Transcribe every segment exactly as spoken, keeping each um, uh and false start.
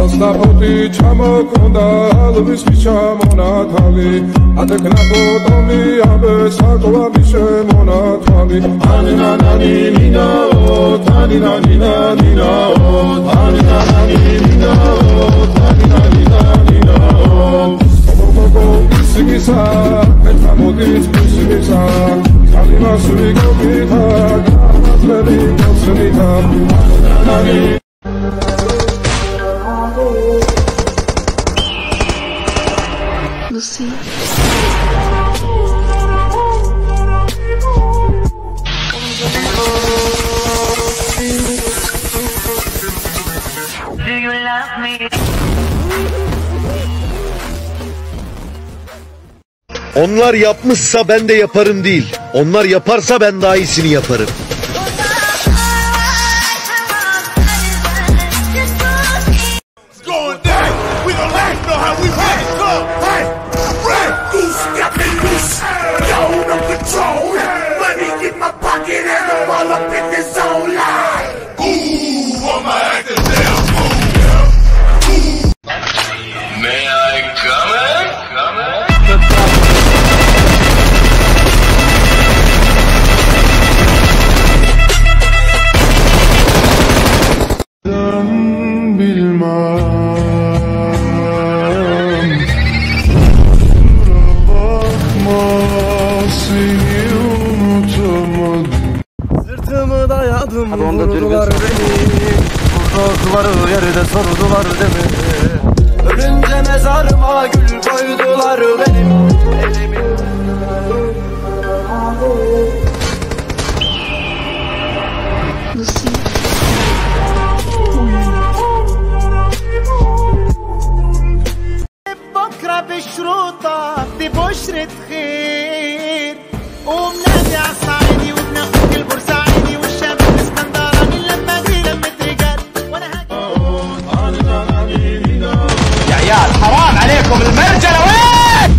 Աստապոտի չամոքոնდა հալվիս մի չամոնաթալի Ատեքնա կոտոմի աբես հակովա միշեմոնաթալի Անինա նանի նինա օտ, անինա նինա նինա օտ Անինա նանի նինա օտ, անինա նինա նինա օտ Կոմոկոկո իսիգիսա, պետամոտից պիսիգիսա Կալի մասուրի կոպիթա, կամազլերի կոցնիթա Անինա նանի Lucy. Do you love me? Onlar yapmışsa ben de yaparım değil. Onlar yaparsa ben daha iyisini yaparım. Sırtımı dayadım, vurdular beni. Vurdular yerde sordular deme. Ölünce mezarıma gül koydular benim elimin. Lucy. بكرة بشروطة ببشرة خير وبنادي عالصعيدي وبناخد كل بورسعيدي والشام الاسكندراني لما اجي لمة رجال وانا يا عيال حرام عليكم المرجلة وين؟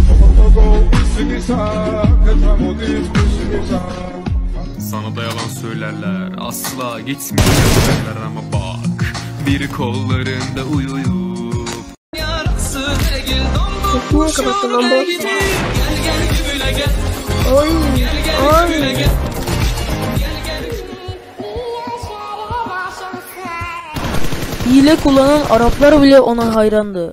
Sana da yalan söylerler, asla gitmeyecekler ama bak bir kollarında uyuyup yarası gel dondu şöyle gidip gel gel güle gel oy gel gel güle gel. Hile kullanan Araplar bile ona hayrandı.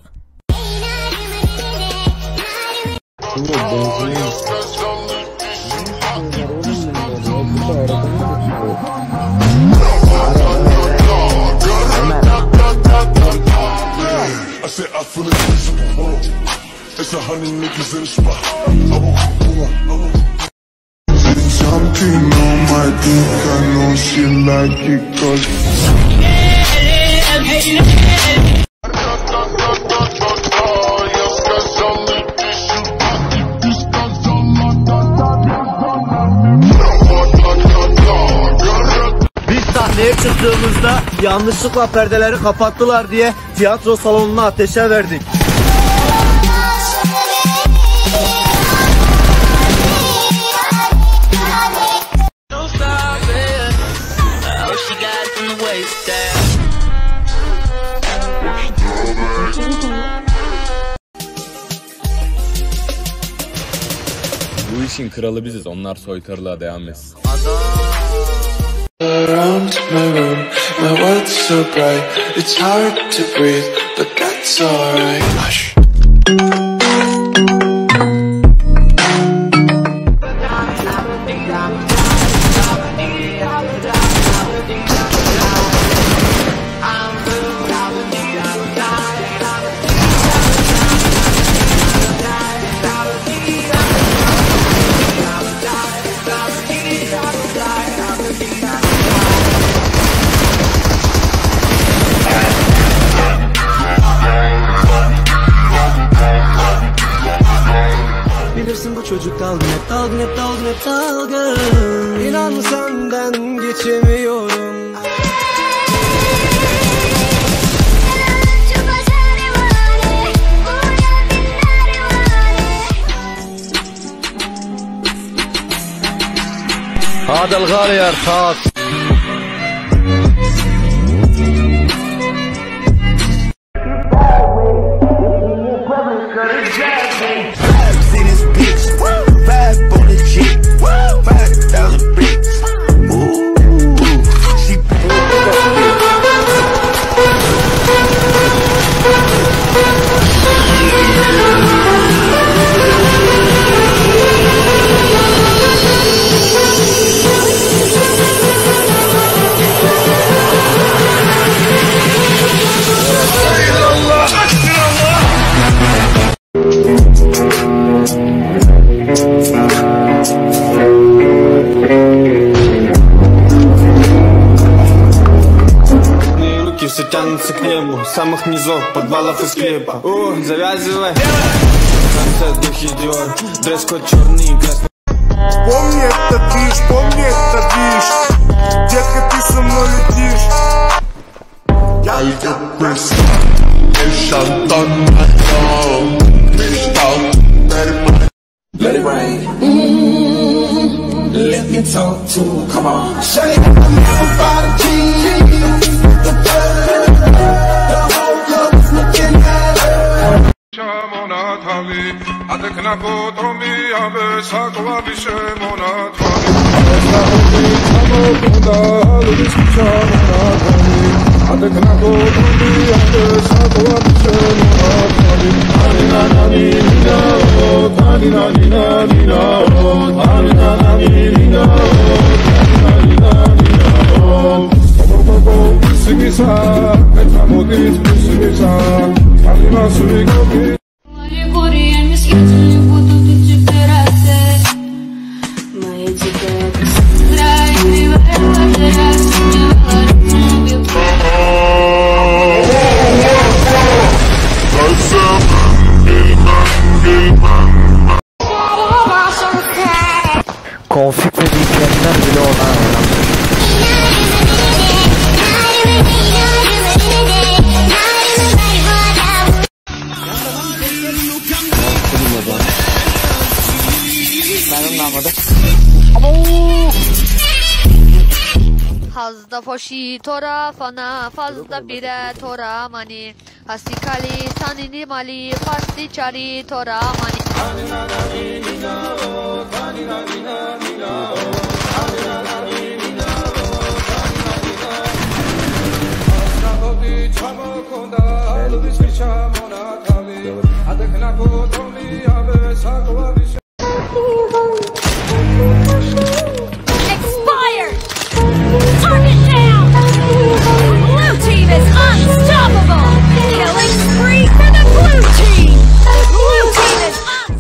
Something on my dick, I know she like it cause Biz sahneye çıktığımızda yanlışlıkla perdeleri kapattılar diye tiyatro salonunu ateşe verdik. Bu işin kralı biziz, onlar soytarılığa devam etsin. Around my room, my world's so bright, it's hard to breathe, but that's alright. Hush. Bilirsin bu çocuk dalgın hep dalgın hep dalgın hep dalgın. İnan senden geçemiyorum. هذا الغالي ارخاص. самых низов, подвалов и склепа. О, завязывай. Концерт духи Диор, дресс-код черный и красный. Помни этот движ, помни этот движ. Детка, ты со мной летишь. Я Let it rain. Mm-hmm. Let me talk to her. Come on. Shut it down. I'm about a king. The bird. The whole club's looking at her. Konflik ve bilgilerden bile olan ben anlamadım. Hazda foşi tora fana fazla bire tora mani hasikali sanini mali fasti çari tora mani Expired! Target down! Blue team is unstoppable! Killing spree for the blue team! Blue team is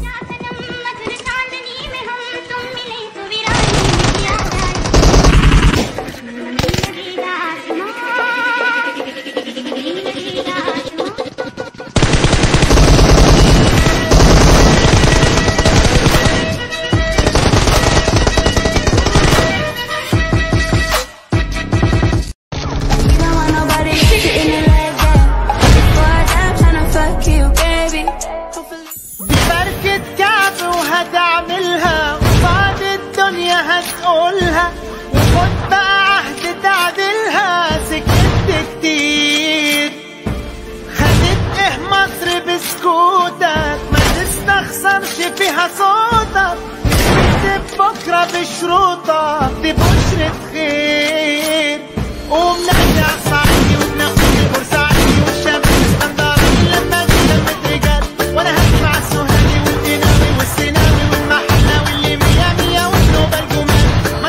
هتعملها وبعد الدنيا هتقولها وخد بقى عهد تعدلها سكت كتير خدت ايه مصر بسكوتك ما تستخسرش فيها صوتك تكتب بكرة بشروطك دي بشرة خير قوم نادي على الصعيدي وبناخد البورسعيدي والشام الاسكندراني لما دي لمة رجال وانا هدي مع السوهاني والقناوي والسيناوي والمحلاوي اللي مية مية والنوبة الجمال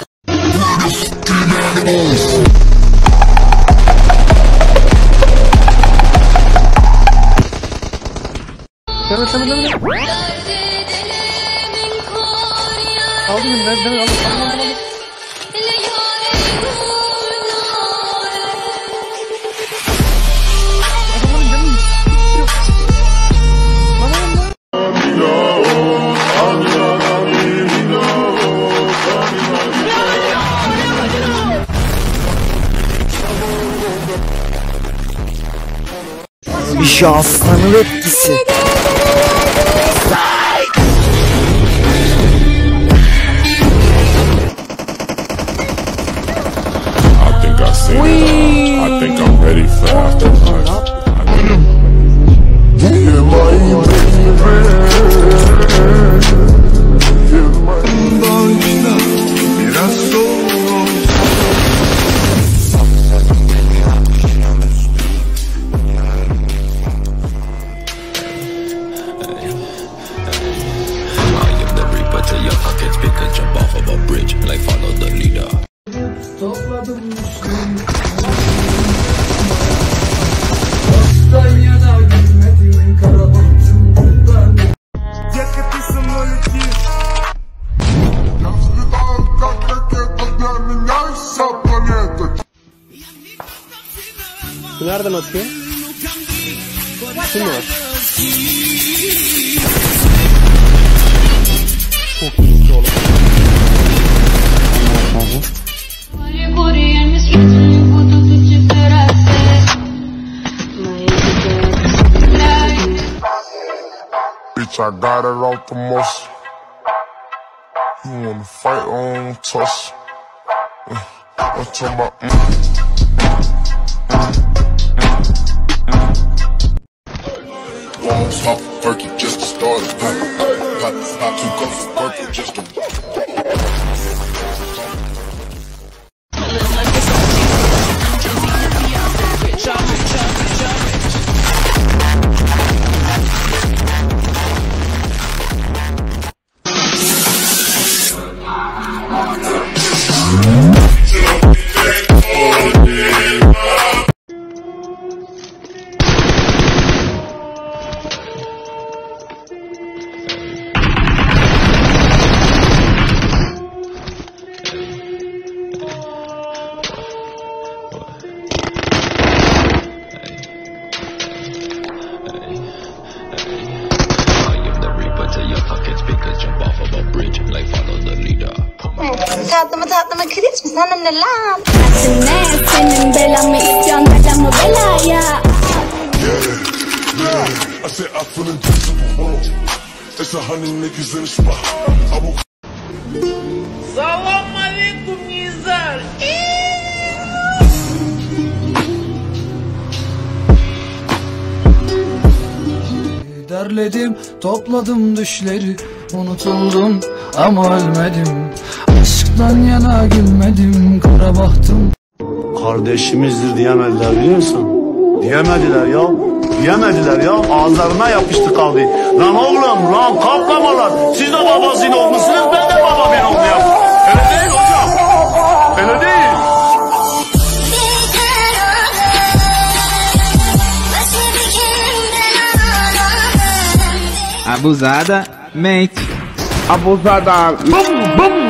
Tamam tamam tamam. Aldım ben ben aldım aldım aldım. Şahsının etkisi. I think I'm ready for afterlife. Nereden atıyor? Ultisi mi var? Çok iyi oğlum. Bitch, I got it off the most. You wanna fight on toss? Uh, I'm talking about. Mm. Walls hop perky just to start it. Pop, pop, pop two cups of purple just to. Tatlımı tatlımı kriz mi sana ne lan? Ne senin belamı istiyorsun belamı belaya. I said I feel invincible. It's a hundred niggas in the spot. Salam aleyküm Nizar. Derledim, topladım düşleri, unutuldum ama ölmedim. Aşktan yana gülmedim, kara bahtım. Kardeşimizdir diyemediler biliyor musun? Diyemediler ya. Diyemediler ya. Ağızlarına yapıştı kaldı. Lan oğlum, lan kaplamalar. Siz de babasıyla olmuşsunuz, ben de babamın olmayayım. Öyle değil hocam. Öyle değil. Abusada, mate. Abusada. Bum bum.